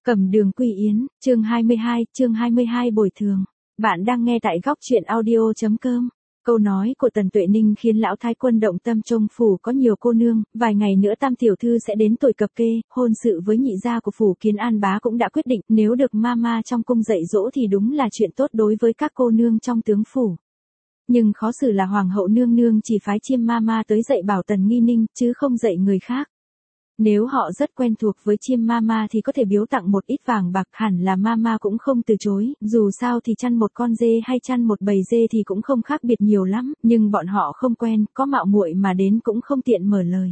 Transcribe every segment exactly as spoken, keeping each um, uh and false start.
Cẩm Đường Quy Yến, chương hai mươi hai, chương hai mươi hai bồi thường. Bạn đang nghe tại góc truyện audio.com. Câu nói của Tần Tuệ Ninh khiến lão thái quân động tâm. Trong phủ có nhiều cô nương, vài ngày nữa tam tiểu thư sẽ đến tuổi cập kê, hôn sự với nhị gia của phủ Kiến An bá cũng đã quyết định, nếu được mama trong cung dạy dỗ thì đúng là chuyện tốt đối với các cô nương trong tướng phủ. Nhưng khó xử là hoàng hậu nương nương chỉ phái chiêm mama tới dạy bảo Tần Nghi Ninh, chứ không dạy người khác. Nếu họ rất quen thuộc với chiêm mama thì có thể biếu tặng một ít vàng bạc, hẳn là mama cũng không từ chối, dù sao thì chăn một con dê hay chăn một bầy dê thì cũng không khác biệt nhiều lắm, nhưng bọn họ không quen, có mạo muội mà đến cũng không tiện mở lời.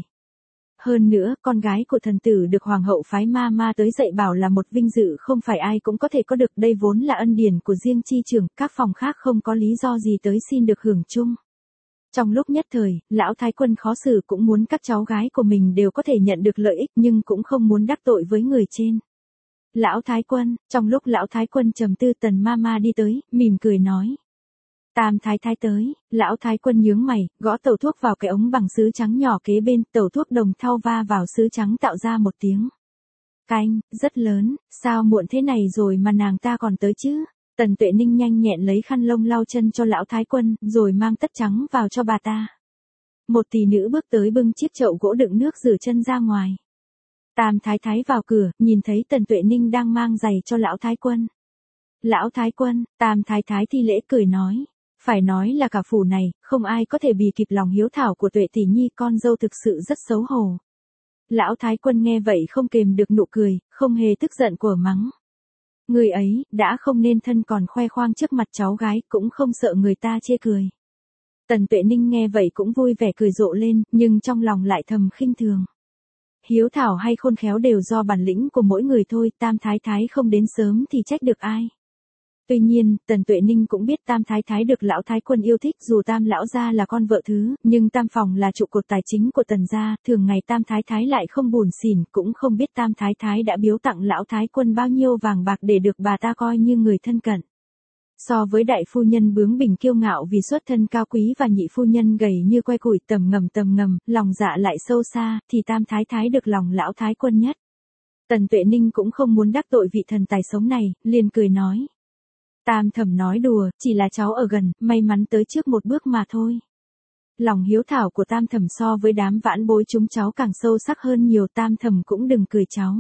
Hơn nữa, con gái của thần tử được hoàng hậu phái mama tới dạy bảo là một vinh dự không phải ai cũng có thể có được, đây vốn là ân điển của riêng chi trưởng, các phòng khác không có lý do gì tới xin được hưởng chung. Trong lúc nhất thời, lão thái quân khó xử, cũng muốn các cháu gái của mình đều có thể nhận được lợi ích nhưng cũng không muốn đắc tội với người trên. Lão thái quân, trong lúc lão thái quân trầm tư, Tần mama đi tới, mỉm cười nói. Tam thái thái tới. Lão thái quân nhướng mày, gõ tẩu thuốc vào cái ống bằng sứ trắng nhỏ kế bên, tẩu thuốc đồng thau va vào sứ trắng tạo ra một tiếng canh, rất lớn. Sao muộn thế này rồi mà nàng ta còn tới chứ? Tần Tuệ Ninh nhanh nhẹn lấy khăn lông lau chân cho lão thái quân, rồi mang tất trắng vào cho bà ta. Một tỷ nữ bước tới bưng chiếc chậu gỗ đựng nước rửa chân ra ngoài. Tam thái thái vào cửa, nhìn thấy Tần Tuệ Ninh đang mang giày cho lão thái quân. Lão thái quân, tam thái thái thi lễ cười nói. Phải nói là cả phủ này, không ai có thể bì kịp lòng hiếu thảo của Tuệ tỷ nhi, con dâu thực sự rất xấu hổ. Lão thái quân nghe vậy không kềm được nụ cười, không hề tức giận của mắng. Người ấy, đã không nên thân còn khoe khoang trước mặt cháu gái, cũng không sợ người ta chê cười. Tần Tuệ Ninh nghe vậy cũng vui vẻ cười rộ lên, nhưng trong lòng lại thầm khinh thường. Hiếu thảo hay khôn khéo đều do bản lĩnh của mỗi người thôi, tam thái thái không đến sớm thì trách được ai. Tuy nhiên, Tần Tuệ Ninh cũng biết tam thái thái được lão thái quân yêu thích, dù tam lão gia là con vợ thứ, nhưng tam phòng là trụ cột tài chính của Tần gia, thường ngày tam thái thái lại không buồn xỉn, cũng không biết tam thái thái đã biếu tặng lão thái quân bao nhiêu vàng bạc để được bà ta coi như người thân cận. So với đại phu nhân bướng bỉnh kiêu ngạo vì xuất thân cao quý và nhị phu nhân gầy như que củi tầm ngầm tầm ngầm, lòng dạ lại sâu xa, thì tam thái thái được lòng lão thái quân nhất. Tần Tuệ Ninh cũng không muốn đắc tội vị thần tài sống này, liền cười nói. Tam thẩm nói đùa, chỉ là cháu ở gần, may mắn tới trước một bước mà thôi. Lòng hiếu thảo của tam thẩm so với đám vãn bối chúng cháu càng sâu sắc hơn nhiều, tam thẩm cũng đừng cười cháu.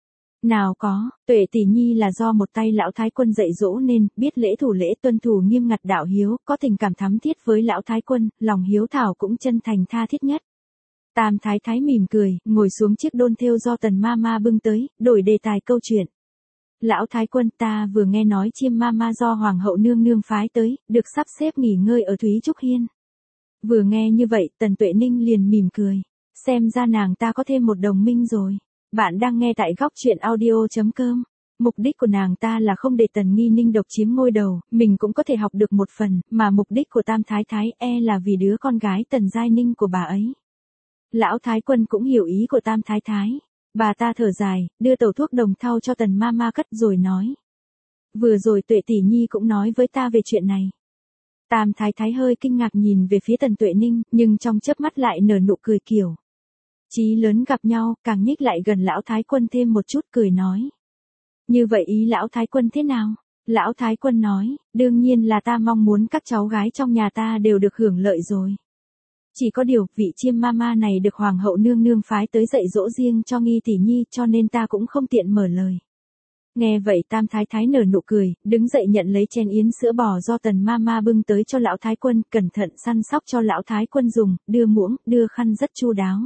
Nào có, Tuệ tỷ nhi là do một tay lão thái quân dạy dỗ nên, biết lễ thủ lễ, tuân thủ nghiêm ngặt đạo hiếu, có tình cảm thắm thiết với lão thái quân, lòng hiếu thảo cũng chân thành tha thiết nhất. Tam thái thái mỉm cười, ngồi xuống chiếc đôn thêu do Tần mama bưng tới, đổi đề tài câu chuyện. Lão thái quân, ta vừa nghe nói chiêm mama do hoàng hậu nương nương phái tới, được sắp xếp nghỉ ngơi ở Thúy Trúc Hiên. Vừa nghe như vậy, Tần Tuệ Ninh liền mỉm cười. Xem ra nàng ta có thêm một đồng minh rồi. Bạn đang nghe tại góc truyện audio.com. Mục đích của nàng ta là không để Tần Nghi Ninh độc chiếm ngôi đầu, mình cũng có thể học được một phần, mà mục đích của tam thái thái e là vì đứa con gái Tần Giai Ninh của bà ấy. Lão thái quân cũng hiểu ý của tam thái thái. Bà ta thở dài, đưa tẩu thuốc đồng thau cho Tần mama cất rồi nói. Vừa rồi Tuệ tỷ nhi cũng nói với ta về chuyện này. Tam thái thái hơi kinh ngạc nhìn về phía Tần Tuệ Ninh, nhưng trong chớp mắt lại nở nụ cười kiểu. Chí lớn gặp nhau, càng nhích lại gần lão thái quân thêm một chút, cười nói. Như vậy ý lão thái quân thế nào? Lão thái quân nói, đương nhiên là ta mong muốn các cháu gái trong nhà ta đều được hưởng lợi rồi. Chỉ có điều, vị chiêm mama này được hoàng hậu nương nương phái tới dạy dỗ riêng cho Nghi tỷ nhi, cho nên ta cũng không tiện mở lời. Nghe vậy tam thái thái nở nụ cười, đứng dậy nhận lấy chén yến sữa bò do Tần mama bưng tới cho lão thái quân, cẩn thận săn sóc cho lão thái quân dùng, đưa muỗng, đưa khăn rất chu đáo.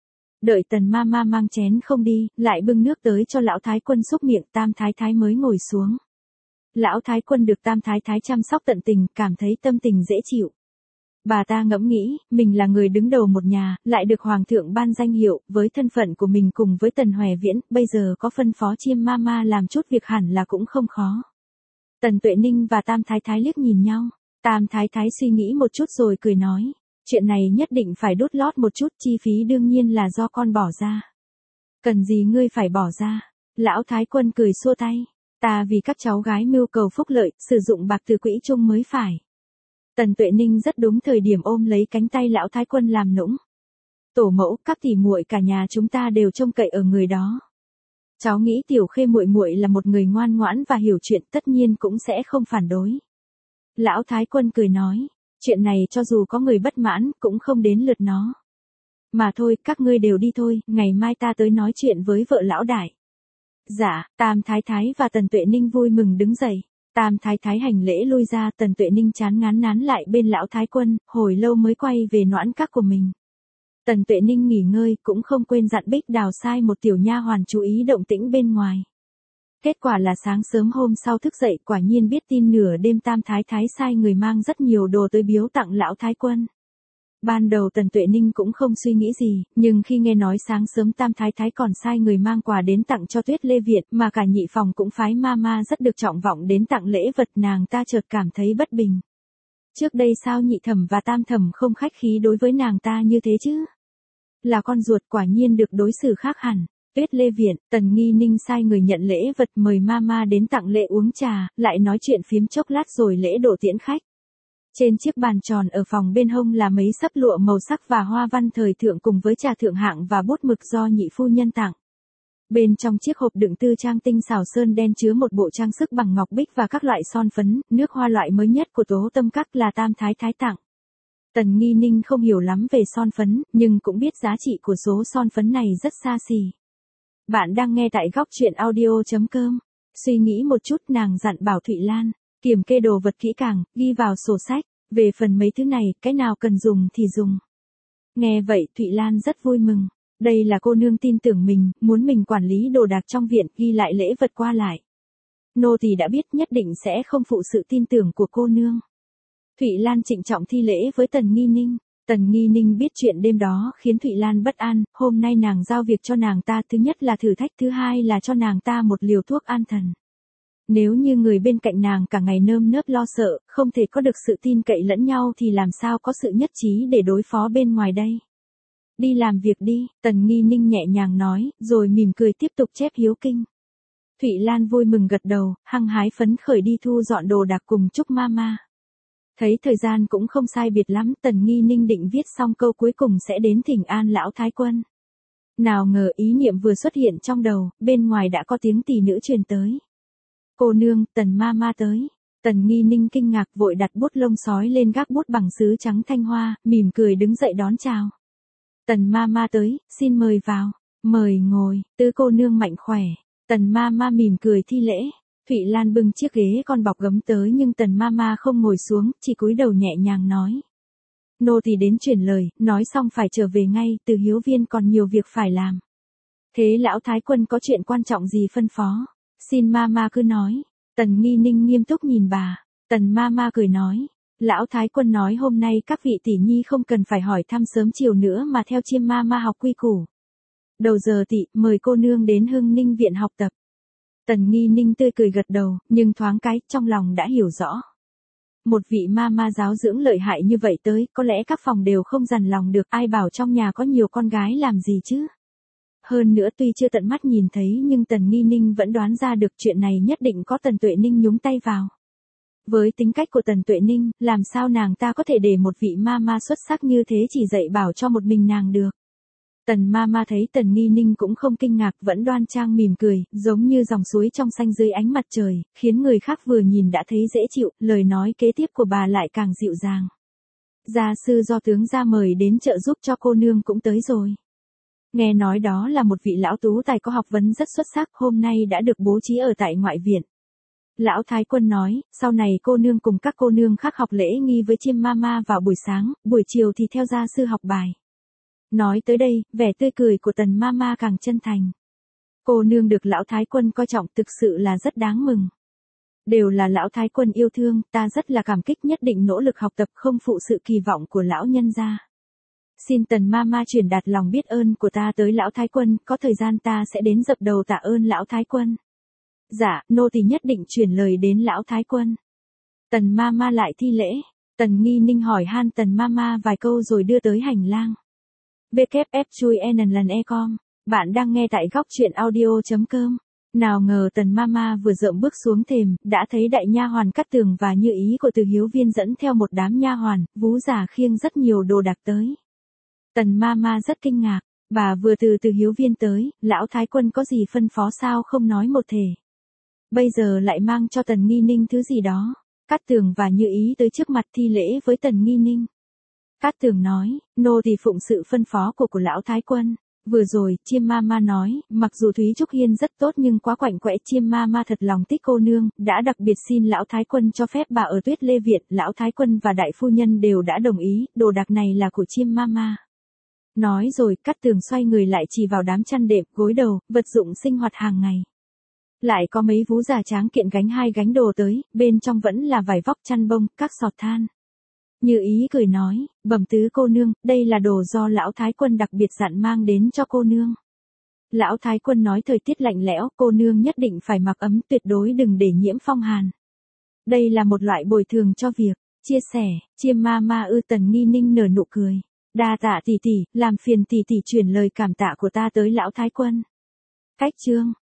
Đợi Tần mama mang chén không đi, lại bưng nước tới cho lão thái quân xúc miệng, tam thái thái mới ngồi xuống. Lão thái quân được tam thái thái chăm sóc tận tình, cảm thấy tâm tình dễ chịu. Bà ta ngẫm nghĩ, mình là người đứng đầu một nhà, lại được hoàng thượng ban danh hiệu, với thân phận của mình cùng với Tần Hoè Viễn, bây giờ có phân phó chiêm mama làm chút việc hẳn là cũng không khó. Tần Tuệ Ninh và tam thái thái liếc nhìn nhau, tam thái thái suy nghĩ một chút rồi cười nói, chuyện này nhất định phải đút lót một chút, chi phí đương nhiên là do con bỏ ra. Cần gì ngươi phải bỏ ra? Lão thái quân cười xua tay, ta vì các cháu gái mưu cầu phúc lợi, sử dụng bạc từ quỹ chung mới phải. Tần Tuệ Ninh rất đúng thời điểm ôm lấy cánh tay lão thái quân làm nũng. Tổ mẫu, các tỷ muội cả nhà chúng ta đều trông cậy ở người đó. Cháu nghĩ Tiểu Khê muội muội là một người ngoan ngoãn và hiểu chuyện, tất nhiên cũng sẽ không phản đối. Lão Thái Quân cười nói, chuyện này cho dù có người bất mãn, cũng không đến lượt nó. Mà thôi, các ngươi đều đi thôi, ngày mai ta tới nói chuyện với vợ lão đại. Dạ, Tam Thái Thái và Tần Tuệ Ninh vui mừng đứng dậy. Tam Thái Thái hành lễ lui ra, Tần Tuệ Ninh chán ngán nán lại bên lão Thái Quân, hồi lâu mới quay về noãn các của mình. Tần Tuệ Ninh nghỉ ngơi, cũng không quên dặn Bích Đào sai một tiểu nha hoàn chú ý động tĩnh bên ngoài. Kết quả là sáng sớm hôm sau thức dậy, quả nhiên biết tin nửa đêm Tam Thái Thái sai người mang rất nhiều đồ tới biếu tặng lão Thái Quân. Ban đầu Tần Tuệ Ninh cũng không suy nghĩ gì, nhưng khi nghe nói sáng sớm Tam Thái Thái còn sai người mang quà đến tặng cho Tuyết Lê Việt, mà cả nhị phòng cũng phái mama rất được trọng vọng đến tặng lễ vật, nàng ta chợt cảm thấy bất bình. Trước đây sao nhị thẩm và tam thẩm không khách khí đối với nàng ta như thế chứ? Là con ruột, quả nhiên được đối xử khác hẳn. Tuyết Lê Viện, Tần Nghi Ninh sai người nhận lễ vật, mời mama đến tặng lễ uống trà, lại nói chuyện phiếm chốc lát rồi lễ độ tiễn khách. Trên chiếc bàn tròn ở phòng bên hông là mấy sấp lụa màu sắc và hoa văn thời thượng cùng với trà thượng hạng và bút mực do nhị phu nhân tặng. Bên trong chiếc hộp đựng tư trang tinh xảo sơn đen chứa một bộ trang sức bằng ngọc bích và các loại son phấn, nước hoa loại mới nhất của Tố Tâm Các là Tam Thái Thái tặng. Tần Nghi Ninh không hiểu lắm về son phấn, nhưng cũng biết giá trị của số son phấn này rất xa xỉ. Bạn đang nghe tại góc truyện audio chấm com. Suy nghĩ một chút, nàng dặn bảo Thụy Lan kiểm kê đồ vật kỹ càng, ghi vào sổ sách. Về phần mấy thứ này, cái nào cần dùng thì dùng. Nghe vậy Thụy Lan rất vui mừng. Đây là cô nương tin tưởng mình, muốn mình quản lý đồ đạc trong viện, ghi lại lễ vật qua lại. Nô tỳ đã biết, nhất định sẽ không phụ sự tin tưởng của cô nương. Thụy Lan trịnh trọng thi lễ với Tần Nghi Ninh. Tần Nghi Ninh biết chuyện đêm đó khiến Thụy Lan bất an, hôm nay nàng giao việc cho nàng ta, thứ nhất là thử thách, thứ hai là cho nàng ta một liều thuốc an thần. Nếu như người bên cạnh nàng cả ngày nơm nớp lo sợ, không thể có được sự tin cậy lẫn nhau thì làm sao có sự nhất trí để đối phó bên ngoài đây. Đi làm việc đi, Tần Nghi Ninh nhẹ nhàng nói, rồi mỉm cười tiếp tục chép hiếu kinh. Thụy Lan vui mừng gật đầu, hăng hái phấn khởi đi thu dọn đồ đạc cùng Trúc Mama. Thấy thời gian cũng không sai biệt lắm, Tần Nghi Ninh định viết xong câu cuối cùng sẽ đến thỉnh an lão Thái Quân. Nào ngờ ý niệm vừa xuất hiện trong đầu, bên ngoài đã có tiếng tỷ nữ truyền tới. Cô nương, Tần Mama tới. Tần Nghi Ninh kinh ngạc vội đặt bút lông sói lên gác bút bằng sứ trắng thanh hoa, mỉm cười đứng dậy đón chào. Tần Mama tới, xin mời vào. Mời ngồi, tứ cô nương mạnh khỏe. Tần Mama mỉm cười thi lễ. Thụy Lan bưng chiếc ghế con bọc gấm tới nhưng Tần Mama không ngồi xuống, chỉ cúi đầu nhẹ nhàng nói. Nô tỳ đến truyền lời, nói xong phải trở về ngay, Từ Hiếu Viên còn nhiều việc phải làm. Thế lão Thái Quân có chuyện quan trọng gì phân phó? Xin Mama cứ nói. Tần Nghi Ninh nghiêm túc nhìn bà. Tần Mama cười nói. Lão Thái Quân nói hôm nay các vị tỷ nhi không cần phải hỏi thăm sớm chiều nữa mà theo chiêm Mama học quy củ. Đầu giờ tị, mời cô nương đến Hưng Ninh viện học tập. Tần Nghi Ninh tươi cười gật đầu, nhưng thoáng cái, trong lòng đã hiểu rõ. Một vị Mama giáo dưỡng lợi hại như vậy tới, có lẽ các phòng đều không dằn lòng được, ai bảo trong nhà có nhiều con gái làm gì chứ. Hơn nữa tuy chưa tận mắt nhìn thấy nhưng Tần Nghi Ninh vẫn đoán ra được chuyện này nhất định có Tần Tuệ Ninh nhúng tay vào. Với tính cách của Tần Tuệ Ninh, làm sao nàng ta có thể để một vị Mama xuất sắc như thế chỉ dạy bảo cho một mình nàng được. Tần Mama thấy Tần Nghi Ninh cũng không kinh ngạc, vẫn đoan trang mỉm cười, giống như dòng suối trong xanh dưới ánh mặt trời, khiến người khác vừa nhìn đã thấy dễ chịu, lời nói kế tiếp của bà lại càng dịu dàng. Gia sư do tướng gia mời đến trợ giúp cho cô nương cũng tới rồi. Nghe nói đó là một vị lão tú tài có học vấn rất xuất sắc, hôm nay đã được bố trí ở tại ngoại viện. Lão Thái Quân nói, sau này cô nương cùng các cô nương khác học lễ nghi với chiêm Mama vào buổi sáng, buổi chiều thì theo gia sư học bài. Nói tới đây, vẻ tươi cười của Tần Mama càng chân thành. Cô nương được lão Thái Quân coi trọng thực sự là rất đáng mừng. Đều là lão Thái Quân yêu thương, ta rất là cảm kích, nhất định nỗ lực học tập không phụ sự kỳ vọng của lão nhân gia. Xin Tần Mama truyền đạt lòng biết ơn của ta tới lão Thái Quân, có thời gian ta sẽ đến dập đầu tạ ơn lão Thái Quân. Dạ, nô tỳ nhất định truyền lời đến lão Thái Quân. Tần Mama lại thi lễ. Tần Nghi Ninh hỏi han Tần Mama vài câu rồi đưa tới hành lang. vê kép ép chui en lần e com. Bạn đang nghe tại góc truyện audio chấm com. Nào ngờ Tần Mama vừa dậm bước xuống thềm, đã thấy đại nha hoàn Cát Tường và Như Ý của Từ Hiếu Viên dẫn theo một đám nha hoàn, vú già khiêng rất nhiều đồ đạc tới. Tần Mama rất kinh ngạc, Bà vừa từ từ Hiếu Viên tới, lão thái quân có gì phân phó sao không nói một thể. Bây giờ lại mang cho Tần Nghi Ninh thứ gì đó. Cát Tường và Như Ý tới trước mặt thi lễ với Tần Nghi Ninh. Cát Tường nói, nô tỳ phụng sự phân phó của của lão thái quân. Vừa rồi, Chiêm ma ma nói, mặc dù Thúy Trúc Hiên rất tốt nhưng quá quạnh quẽ, Chiêm ma ma thật lòng thích cô nương, đã đặc biệt xin lão thái quân cho phép bà ở Tuyết Lê Viện, lão thái quân và đại phu nhân đều đã đồng ý, đồ đạc này là của Chiêm ma ma. Nói rồi, Cát Tường xoay người lại chỉ vào đám chăn đệm, gối đầu, vật dụng sinh hoạt hàng ngày. Lại có mấy vú già tráng kiện gánh hai gánh đồ tới, bên trong vẫn là vải vóc chăn bông, các sọt than. Như Ý cười nói, bẩm tứ cô nương, đây là đồ do lão thái quân đặc biệt dặn mang đến cho cô nương. Lão thái quân nói thời tiết lạnh lẽo, cô nương nhất định phải mặc ấm, tuyệt đối đừng để nhiễm phong hàn. Đây là một loại bồi thường cho việc chia sẻ. Chiêm ma ma ư? Tần Nghi Ninh nở nụ cười. Đa tạ tỷ tỷ, làm phiền tỷ tỷ truyền lời cảm tạ của ta tới lão thái quân. Cách chương